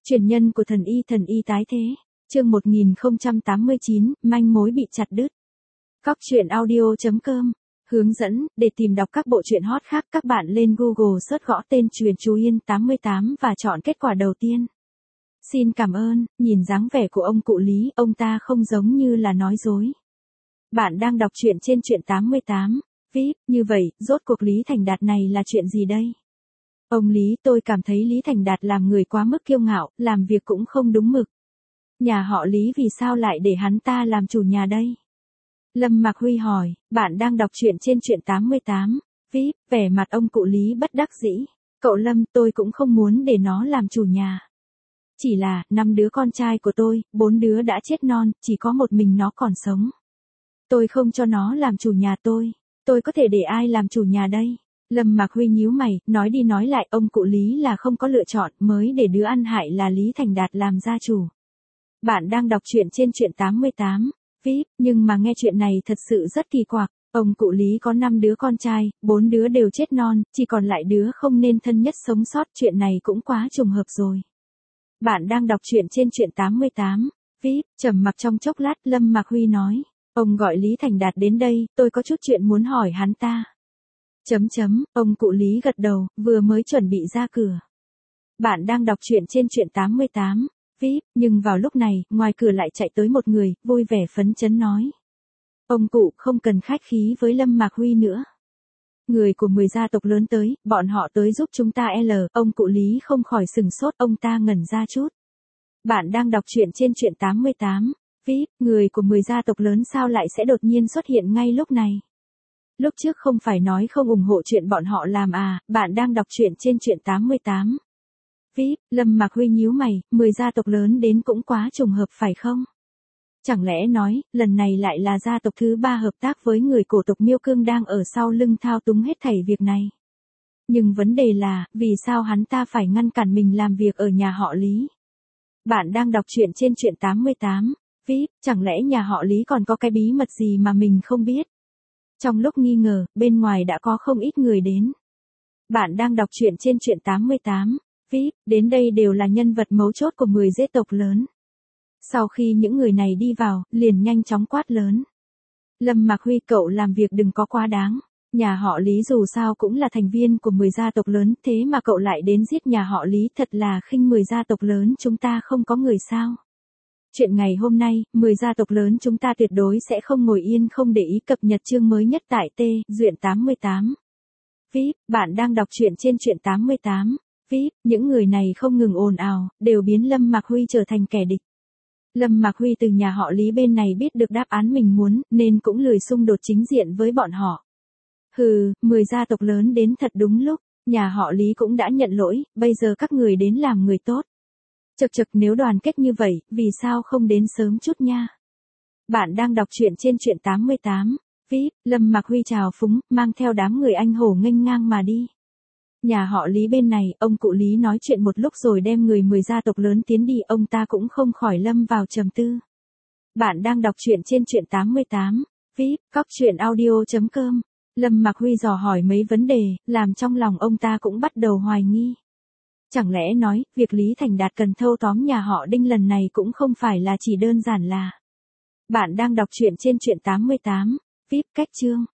Truyền nhân của thần y tái thế. Chương 1089, manh mối bị chặt đứt. Cóc truyện audio.com. Hướng dẫn, để tìm đọc các bộ truyện hot khác các bạn lên Google search gõ tên Truyền Chú Yên 88 và chọn kết quả đầu tiên. Xin cảm ơn, nhìn dáng vẻ của ông cụ Lý, ông ta không giống như là nói dối. Bạn đang đọc truyện trên truyện 88. VIP, như vậy, rốt cuộc Lý Thành Đạt này là chuyện gì đây? Ông Lý, tôi cảm thấy Lý Thành Đạt làm người quá mức kiêu ngạo, làm việc cũng không đúng mực. Nhà họ Lý vì sao lại để hắn ta làm chủ nhà đây? Lâm Mạc Huy hỏi, bạn đang đọc truyện trên truyện 88. VIP, vẻ mặt ông cụ Lý bất đắc dĩ. Cậu Lâm, tôi cũng không muốn để nó làm chủ nhà. Chỉ là, 5 đứa con trai của tôi, 4 đứa đã chết non, chỉ có một mình nó còn sống. Tôi không cho nó làm chủ nhà tôi có thể để ai làm chủ nhà đây? Lâm Mạc Huy nhíu mày, nói đi nói lại, ông cụ Lý là không có lựa chọn, mới để đứa ăn hại là Lý Thành Đạt làm gia chủ. Bạn đang đọc truyện trên truyện 88. VIP, nhưng mà nghe chuyện này thật sự rất kỳ quặc. Ông cụ Lý có 5 đứa con trai, 4 đứa đều chết non, chỉ còn lại đứa không nên thân nhất sống sót, chuyện này cũng quá trùng hợp rồi. Bạn đang đọc truyện trên truyện 88. VIP, trầm mặc trong chốc lát, Lâm Mạc Huy nói, ông gọi Lý Thành Đạt đến đây, tôi có chút chuyện muốn hỏi hắn ta. Ông cụ Lý gật đầu, vừa mới chuẩn bị ra cửa. Bạn đang đọc truyện trên truyện 88. VIP, nhưng vào lúc này, ngoài cửa lại chạy tới một người, vui vẻ phấn chấn nói. Ông cụ không cần khách khí với Lâm Mạc Huy nữa. Người của 10 gia tộc lớn tới, bọn họ tới giúp chúng ta ông cụ Lý không khỏi sừng sốt, ông ta ngẩn ra chút. Bạn đang đọc truyện trên truyện 88. VIP, người của 10 gia tộc lớn sao lại sẽ đột nhiên xuất hiện ngay lúc này? Lúc trước không phải nói không ủng hộ chuyện bọn họ làm à? Bạn đang đọc truyện trên truyện 88. VIP, Lâm Mạc Huy nhíu mày, 10 gia tộc lớn đến cũng quá trùng hợp phải không? Chẳng lẽ nói, lần này lại là gia tộc thứ 3 hợp tác với người cổ tộc Miêu Cương đang ở sau lưng thao túng hết thảy việc này? Nhưng vấn đề là, vì sao hắn ta phải ngăn cản mình làm việc ở nhà họ Lý? Bạn đang đọc truyện trên truyện 88. VIP, chẳng lẽ nhà họ Lý còn có cái bí mật gì mà mình không biết? Trong lúc nghi ngờ, bên ngoài đã có không ít người đến. Bạn đang đọc truyện trên truyện 88. VIP, đến đây đều là nhân vật mấu chốt của 10 gia tộc lớn. Sau khi những người này đi vào, liền nhanh chóng quát lớn. Lâm Mạc Huy, cậu làm việc đừng có quá đáng. Nhà họ Lý dù sao cũng là thành viên của 10 gia tộc lớn, thế mà cậu lại đến giết nhà họ Lý, thật là khinh 10 gia tộc lớn chúng ta không có người sao. Chuyện ngày hôm nay, 10 gia tộc lớn chúng ta tuyệt đối sẽ không ngồi yên không để ý, cập nhật chương mới nhất tại Truyện 88. VIP, bạn đang đọc truyện trên truyện 88. VIP, những người này không ngừng ồn ào, đều biến Lâm Mạc Huy trở thành kẻ địch. Lâm Mạc Huy từ nhà họ Lý bên này biết được đáp án mình muốn, nên cũng lười xung đột chính diện với bọn họ. 10 gia tộc lớn đến thật đúng lúc, nhà họ Lý cũng đã nhận lỗi, bây giờ các người đến làm người tốt. Chật nếu đoàn kết như vậy, vì sao không đến sớm chút nha? Bạn đang đọc truyện trên truyện 88. VIP, Lâm Mạc Huy chào phúng, mang theo đám người anh hổ nghênh ngang mà đi. Nhà họ Lý bên này, ông cụ Lý nói chuyện một lúc rồi đem người 10 gia tộc lớn tiến đi, ông ta cũng không khỏi lâm vào trầm tư. Bạn đang đọc truyện trên truyện 88. VIP, cóc truyện audio.com. Lâm Mạc Huy dò hỏi mấy vấn đề, làm trong lòng ông ta cũng bắt đầu hoài nghi. Chẳng lẽ nói, việc Lý Thành Đạt cần thâu tóm nhà họ Đinh lần này cũng không phải là chỉ đơn giản là. Bạn đang đọc truyện trên truyện 88. VIP, cách chương.